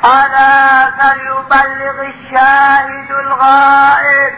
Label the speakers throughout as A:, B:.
A: ألا فليبلغ الشاهد الغائب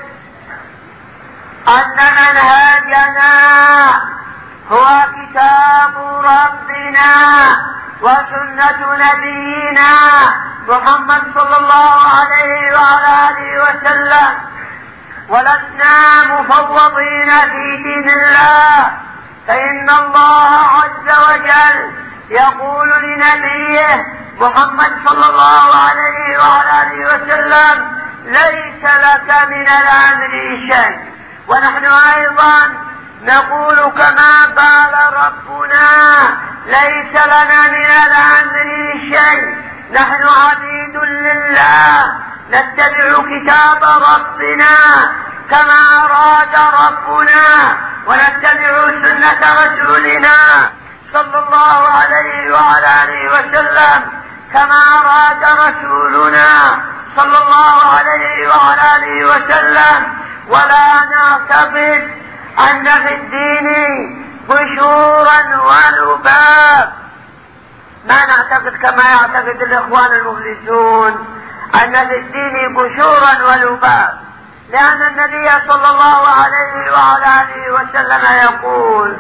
A: أن منهجنا هو كتاب ربنا وسنة نبينا محمد صلى الله عليه وعلى آله وسلم، ولسنا مفوضين في دين الله، فإن الله عز وجل يقول لنبيه محمد صلى الله عليه وعلى آله وسلم: ليس لك من الأمر شيء. ونحن أيضا نقول كما قال ربنا: ليس لنا من الأمر شيء، نحن عبيد لله نتبع كتاب ربنا كما أراد ربنا، ونتبع سنة رسولنا صلى الله عليه وعلى آله وسلم كما أراد رسولنا صلى الله عليه وعلى آله وسلم، ولا نعتقد أن في الدين قشورا ولباب. ما نعتقد كما يعتقد الإخوان المفلسون أن في الدين قشورا ولباب، لأن النبي صلى الله عليه وعلى آله وسلم يقول: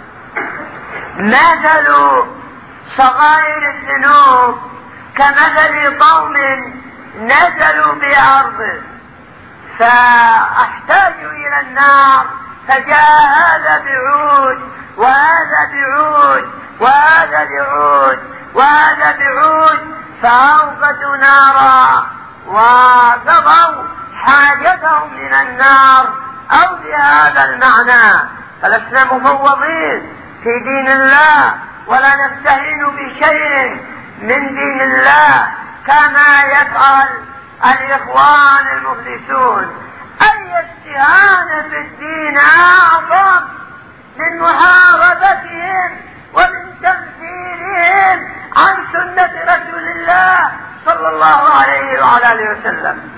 A: مثل صغائر الذنوب كمثل قوم نزلوا بأرض فاحتاجوا إلى النار، فجاء هذا بعود وهذا بعود وهذا بعود وهذا بعود، فأوقدوا نارا وقضوا حاجتهم من النار، أو بهذا المعنى. فلسنا مفوضين في دين الله، ولا نستهين بشيء من دين الله كما يفعل الإخوان المفلسون. أي استهانة في الدين أعظم من محاربتهم ومن تمثيلهم عن سنة رسول الله صلى الله عليه وعلى آله وسلم.